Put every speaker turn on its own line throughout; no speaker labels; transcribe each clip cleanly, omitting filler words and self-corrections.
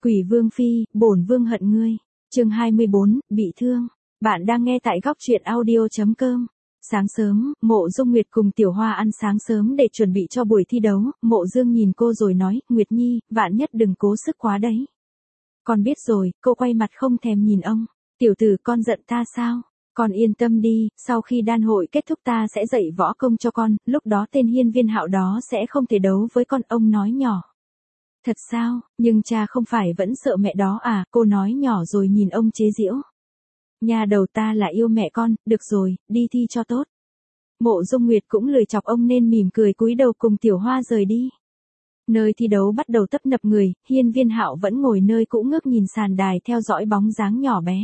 Quỷ Vương Phi, bổn vương hận ngươi. Chương 24, bị thương. Bạn đang nghe tại góc truyện audio.com. Sáng sớm, Mộ Dung Nguyệt cùng Tiểu Hoa ăn sáng sớm để chuẩn bị cho buổi thi đấu. Mộ Dương nhìn cô rồi nói, Nguyệt Nhi, vạn nhất đừng cố sức quá đấy. Con biết rồi, cô quay mặt không thèm nhìn ông. Tiểu tử, con giận ta sao? Con yên tâm đi, sau khi đan hội kết thúc ta sẽ dạy võ công cho con, lúc đó tên Hiên Viên Hạo đó sẽ không thể đấu với con, ông nói nhỏ. Thật sao, nhưng cha không phải vẫn sợ mẹ đó à, cô nói nhỏ rồi nhìn ông chế giễu. Nhà đầu ta là yêu mẹ con, được rồi, đi thi cho tốt. Mộ Dung Nguyệt cũng lười chọc ông nên mỉm cười cúi đầu cùng Tiểu Hoa rời đi. Nơi thi đấu bắt đầu tấp nập người, Hiên Viên Hạo vẫn ngồi nơi cũ ngước nhìn sàn đài theo dõi bóng dáng nhỏ bé.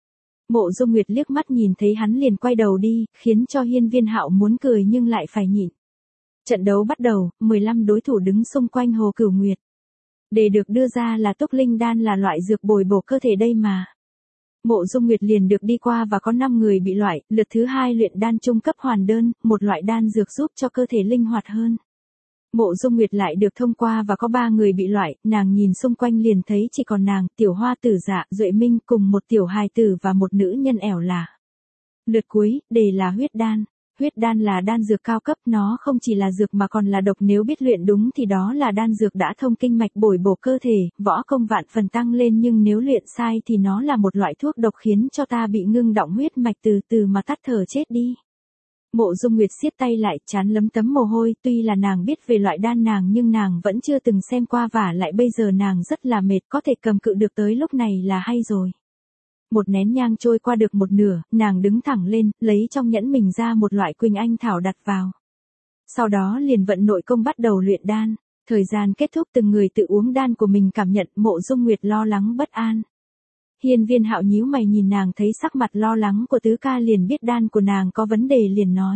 Mộ Dung Nguyệt liếc mắt nhìn thấy hắn liền quay đầu đi, khiến cho Hiên Viên Hạo muốn cười nhưng lại phải nhịn. Trận đấu bắt đầu, 15 đối thủ đứng xung quanh Hồ Cửu Nguyệt. Để được đưa ra là Túc Linh Đan là loại dược bồi bổ cơ thể đây mà. Mộ Dung Nguyệt liền được đi qua và có 5 người bị loại, lượt thứ 2 luyện đan trung cấp hoàn đơn, một loại đan dược giúp cho cơ thể linh hoạt hơn. Mộ Dung Nguyệt lại được thông qua và có 3 người bị loại, nàng nhìn xung quanh liền thấy chỉ còn nàng, Tiểu Hoa Tử Dạ, Duệ Minh cùng một tiểu hài tử và một nữ nhân ẻo lả. Lượt cuối, đề là huyết đan. Huyết đan là đan dược cao cấp, nó không chỉ là dược mà còn là độc, nếu biết luyện đúng thì đó là đan dược đã thông kinh mạch bồi bổ cơ thể, võ công vạn phần tăng lên, nhưng nếu luyện sai thì nó là một loại thuốc độc khiến cho ta bị ngưng đọng huyết mạch từ từ mà tắt thở chết đi. Mộ Dung Nguyệt siết tay lại, trán lấm tấm mồ hôi, tuy là nàng biết về loại đan nàng nhưng nàng vẫn chưa từng xem qua và lại bây giờ nàng rất là mệt, có thể cầm cự được tới lúc này là hay rồi. Một nén nhang trôi qua được một nửa, nàng đứng thẳng lên, lấy trong nhẫn mình ra một loại Quỳnh Anh thảo đặt vào. Sau đó liền vận nội công bắt đầu luyện đan. Thời gian kết thúc từng người tự uống đan của mình cảm nhận, Mộ Dung Nguyệt lo lắng bất an. Hiên Viên Hạo nhíu mày nhìn nàng thấy sắc mặt lo lắng của tứ ca liền biết đan của nàng có vấn đề liền nói.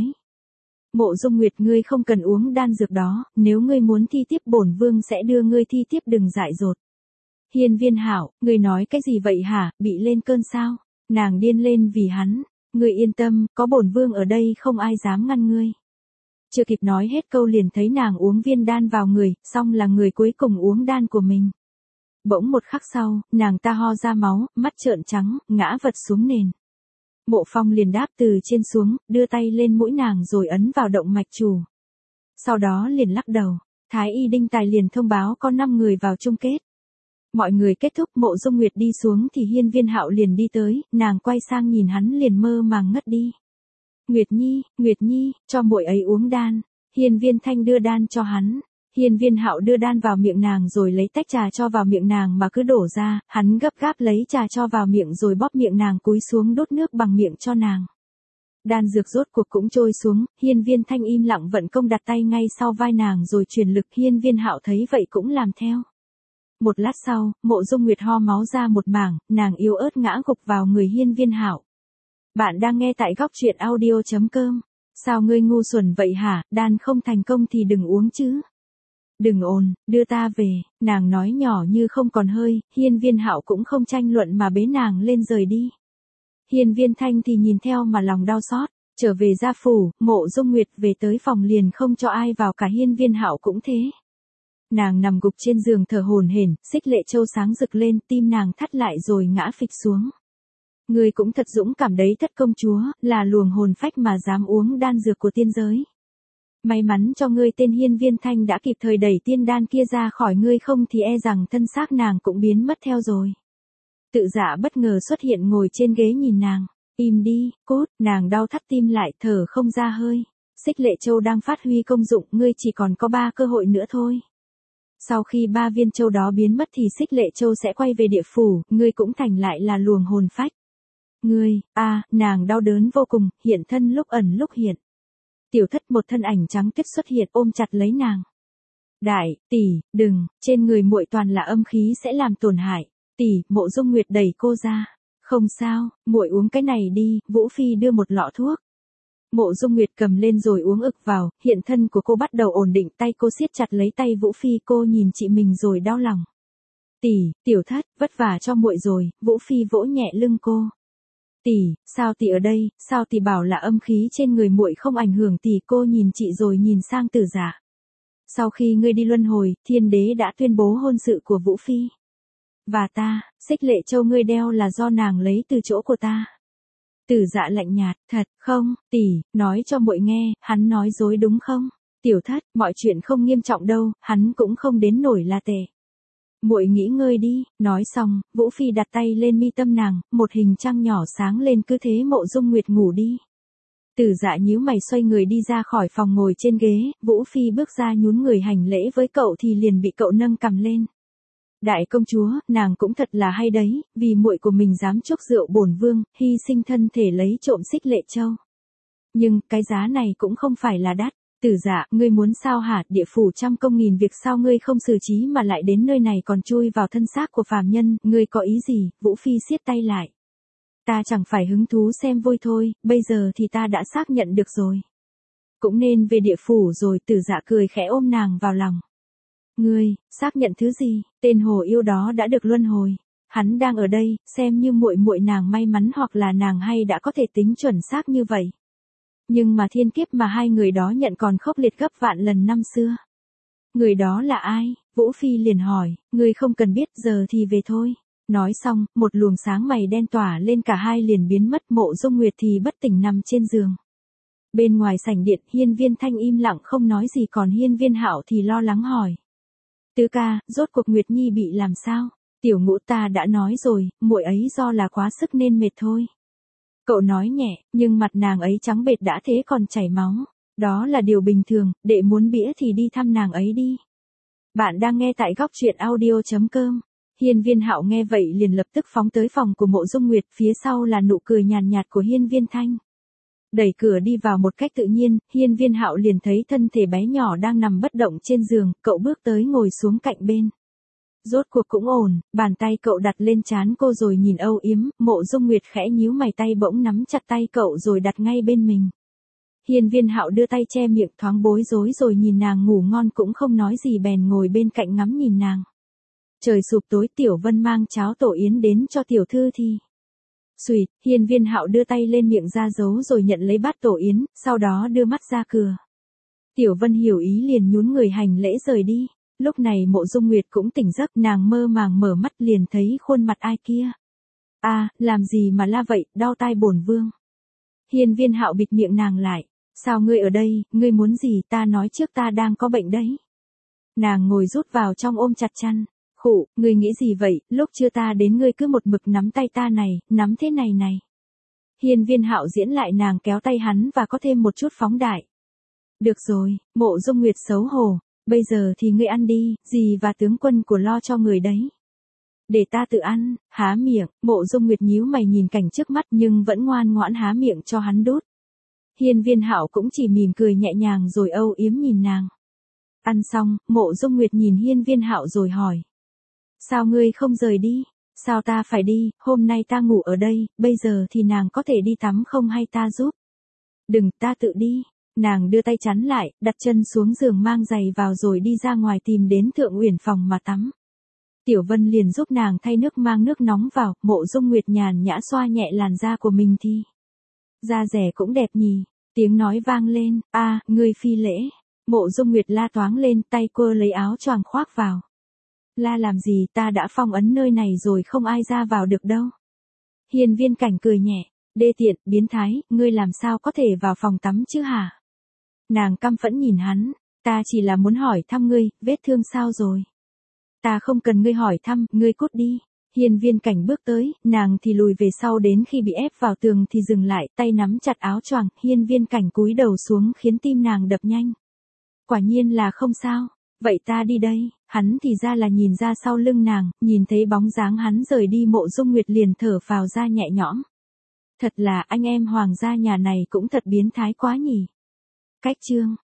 Mộ Dung Nguyệt, ngươi không cần uống đan dược đó, nếu ngươi muốn thi tiếp bổn vương sẽ đưa ngươi thi tiếp, đừng dại dột. Hiên Viên Hạo, ngươi nói cái gì vậy hả, bị lên cơn sao? Nàng điên lên vì hắn. Ngươi yên tâm, có bổn vương ở đây không ai dám ngăn ngươi. Chưa kịp nói hết câu liền thấy nàng uống viên đan vào người, xong là người cuối cùng uống đan của mình. Bỗng một khắc sau, nàng ta ho ra máu, mắt trợn trắng, ngã vật xuống nền. Mộ Phong liền đáp từ trên xuống, đưa tay lên mũi nàng rồi ấn vào động mạch chủ. Sau đó liền lắc đầu, Thái y Đinh Tài liền thông báo có 5 người vào chung kết. Mọi người kết thúc, Mộ Dung Nguyệt đi xuống thì Hiên Viên Hạo liền đi tới, nàng quay sang nhìn hắn liền mơ màng ngất đi. Nguyệt Nhi, cho muội ấy uống đan. Hiên Viên Thanh đưa đan cho hắn. Hiên Viên Hạo đưa đan vào miệng nàng rồi lấy tách trà cho vào miệng nàng mà cứ đổ ra, hắn gấp gáp lấy trà cho vào miệng rồi bóp miệng nàng cúi xuống đút nước bằng miệng cho nàng. Đan dược rốt cuộc cũng trôi xuống, Hiên Viên Thanh im lặng vận công đặt tay ngay sau vai nàng rồi truyền lực, Hiên Viên Hạo thấy vậy cũng làm theo. Một lát sau, Mộ Dung Nguyệt ho máu ra một mảng, nàng yếu ớt ngã gục vào người Hiên Viên Hạo. Bạn đang nghe tại góc truyện audio.com. Sao ngươi ngu xuẩn vậy hả, đan không thành công thì đừng uống chứ. Đừng ồn, đưa ta về, nàng nói nhỏ như không còn hơi, Hiên Viên Hạo cũng không tranh luận mà bế nàng lên rời đi. Hiên Viên Thanh thì nhìn theo mà lòng đau xót, trở về gia phủ, Mộ Dung Nguyệt về tới phòng liền không cho ai vào cả, Hiên Viên Hạo cũng thế. Nàng nằm gục trên giường thở hổn hển, xích lệ châu sáng rực lên, tim nàng thắt lại rồi ngã phịch xuống. Ngươi cũng thật dũng cảm đấy Thất công chúa, là luồng hồn phách mà dám uống đan dược của tiên giới. May mắn cho ngươi tên Hiên Viên Thanh đã kịp thời đẩy tiên đan kia ra khỏi ngươi, không thì e rằng thân xác nàng cũng biến mất theo rồi. Tự Dạ bất ngờ xuất hiện ngồi trên ghế nhìn nàng. Im đi, cốt, nàng đau thắt tim lại thở không ra hơi. Xích lệ châu đang phát huy công dụng, ngươi chỉ còn có 3 cơ hội nữa thôi. Sau khi 3 viên châu đó biến mất thì xích lệ châu sẽ quay về địa phủ, ngươi cũng thành lại là luồng hồn phách. Ngươi, nàng đau đớn vô cùng, hiện thân lúc ẩn lúc hiện. Tiểu Thất, một thân ảnh trắng tiếp xuất hiện ôm chặt lấy nàng. Đại tỷ, đừng, trên người muội toàn là âm khí sẽ làm tổn hại. Tỷ, Mộ Dung Nguyệt đẩy cô ra. Không sao, muội uống cái này đi, Vũ Phi đưa một lọ thuốc. Mộ Dung Nguyệt cầm lên rồi uống ực vào, hiện thân của cô bắt đầu ổn định, tay cô siết chặt lấy tay Vũ Phi, cô nhìn chị mình rồi đau lòng. Tỷ, Tiểu Thất, vất vả cho muội rồi, Vũ Phi vỗ nhẹ lưng cô. Tỷ, sao tỷ ở đây, sao tỷ bảo là âm khí trên người muội không ảnh hưởng tỷ, cô nhìn chị rồi nhìn sang Tử Dạ. Sau khi ngươi đi luân hồi, thiên đế đã tuyên bố hôn sự của Vũ Phi. Và ta, xích lệ châu ngươi đeo là do nàng lấy từ chỗ của ta. Tử Dạ lạnh nhạt, thật không, tỷ, nói cho muội nghe, hắn nói dối đúng không? Tiểu thất, mọi chuyện không nghiêm trọng đâu, hắn cũng không đến nổi là tệ. Muội nghỉ ngơi đi, nói xong, Vũ Phi đặt tay lên mi tâm nàng, một hình trăng nhỏ sáng lên cứ thế Mộ Dung Nguyệt ngủ đi. Tử Dạ nhíu mày xoay người đi ra khỏi phòng ngồi trên ghế, Vũ Phi bước ra nhún người hành lễ với cậu thì liền bị cậu nâng cầm lên. Đại công chúa, nàng cũng thật là hay đấy, vì muội của mình dám chuốc rượu bổn vương, hy sinh thân thể lấy trộm xích lệ châu. Nhưng, cái giá này cũng không phải là đắt. Tử Dạ, ngươi muốn sao hả, địa phủ trăm công nghìn việc sao ngươi không xử trí mà lại đến nơi này còn chui vào thân xác của phàm nhân, ngươi có ý gì? Vũ Phi siết tay lại. Ta chẳng phải hứng thú xem vui thôi, bây giờ thì ta đã xác nhận được rồi. Cũng nên về địa phủ rồi. Tử Dạ cười khẽ ôm nàng vào lòng. Ngươi, xác nhận thứ gì? Tên hồ yêu đó đã được luân hồi. Hắn đang ở đây, xem như muội muội nàng may mắn hoặc là nàng hay đã có thể tính chuẩn xác như vậy. Nhưng mà thiên kiếp mà hai người đó nhận còn khốc liệt gấp vạn lần năm xưa. Người đó là ai? Vũ Phi liền hỏi, ngươi không cần biết, giờ thì về thôi. Nói xong, một luồng sáng mày đen tỏa lên, cả hai liền biến mất. Mộ Dung Nguyệt thì bất tỉnh nằm trên giường. Bên ngoài sảnh điện, Hiên Viên Thanh im lặng không nói gì, còn Hiên Viên Hạo thì lo lắng hỏi. Tứ ca, rốt cuộc Nguyệt Nhi bị làm sao? Tiểu Ngũ, ta đã nói rồi, muội ấy do là quá sức nên mệt thôi. Cậu nói nhẹ, nhưng mặt nàng ấy trắng bệch đã thế còn chảy máu. Đó là điều bình thường, đệ muốn bĩa thì đi thăm nàng ấy đi. Bạn đang nghe tại góc truyện audio.com. Hiên Viên Hạo nghe vậy liền lập tức phóng tới phòng của Mộ Dung Nguyệt, phía sau là nụ cười nhàn nhạt của Hiên Viên Thanh. Đẩy cửa đi vào một cách tự nhiên, Hiên Viên Hạo liền thấy thân thể bé nhỏ đang nằm bất động trên giường, cậu bước tới ngồi xuống cạnh bên. Rốt cuộc cũng ổn, bàn tay cậu đặt lên trán cô rồi nhìn âu yếm. Mộ Dung Nguyệt khẽ nhíu mày, tay bỗng nắm chặt tay cậu rồi đặt ngay bên mình. Hiên Viên Hạo đưa tay che miệng, thoáng bối rối rồi nhìn nàng ngủ ngon cũng không nói gì, bèn ngồi bên cạnh ngắm nhìn nàng. Trời sụp tối, Tiểu Vân mang cháo tổ yến đến cho tiểu thư thì. Xùyệt, Hiên Viên Hạo đưa tay lên miệng ra giấu rồi nhận lấy bát tổ yến, sau đó đưa mắt ra cửa. Tiểu Vân hiểu ý liền nhún người hành lễ rời đi. Lúc này Mộ Dung Nguyệt cũng tỉnh giấc, nàng mơ màng mở mắt liền thấy khuôn mặt ai kia. À, làm gì mà la vậy, đau tai bổn vương. Hiên Viên Hạo bịt miệng nàng lại. Sao ngươi ở đây, ngươi muốn gì? Ta nói trước, ta đang có bệnh đấy. Nàng ngồi rút vào trong ôm chặt chăn. Khụ, ngươi nghĩ gì vậy, lúc chưa ta đến ngươi cứ một mực nắm tay ta này, nắm thế này này. Hiên Viên Hạo diễn lại, nàng kéo tay hắn và có thêm một chút phóng đại. Được rồi, Mộ Dung Nguyệt xấu hổ. Bây giờ thì ngươi ăn đi, dì và tướng quân của lo cho người đấy. Để ta tự ăn. Há miệng. Mộ Dung Nguyệt nhíu mày nhìn cảnh trước mắt nhưng vẫn ngoan ngoãn há miệng cho hắn đút. Hiên Viên Hạo cũng chỉ mỉm cười nhẹ nhàng rồi âu yếm nhìn nàng. Ăn xong, Mộ Dung Nguyệt nhìn Hiên Viên Hạo rồi hỏi. Sao ngươi không rời đi? Sao ta phải đi, hôm nay ta ngủ ở đây, bây giờ thì nàng có thể đi tắm không hay ta giúp? Đừng, ta tự đi. Nàng đưa tay chắn lại, đặt chân xuống giường mang giày vào rồi đi ra ngoài tìm đến Thượng Uyển phòng mà tắm. Tiểu Vân liền giúp nàng thay nước, mang nước nóng vào. Mộ Dung Nguyệt nhàn nhã xoa nhẹ làn da của mình thì. Da rẻ cũng đẹp nhỉ. Tiếng nói vang lên, a, ngươi phi lễ. Mộ Dung Nguyệt la toáng lên, tay quơ lấy áo choàng khoác vào. La làm gì, ta đã phong ấn nơi này rồi, không ai ra vào được đâu. Hiên Viên Cảnh cười nhẹ, đê tiện, biến thái, ngươi làm sao có thể vào phòng tắm chứ hả? Nàng căm phẫn nhìn hắn, ta chỉ là muốn hỏi thăm ngươi, vết thương sao rồi? Ta không cần ngươi hỏi thăm, ngươi cút đi. Hiên Viên Cảnh bước tới, nàng thì lùi về sau, đến khi bị ép vào tường thì dừng lại, tay nắm chặt áo choàng. Hiên Viên Cảnh cúi đầu xuống khiến tim nàng đập nhanh. Quả nhiên là không sao, vậy ta đi đây. Hắn thì ra là nhìn ra sau lưng nàng, nhìn thấy bóng dáng hắn rời đi, Mộ Dung Nguyệt liền thở phào ra nhẹ nhõm. Thật là anh em hoàng gia nhà này cũng thật biến thái quá nhỉ. Cách chương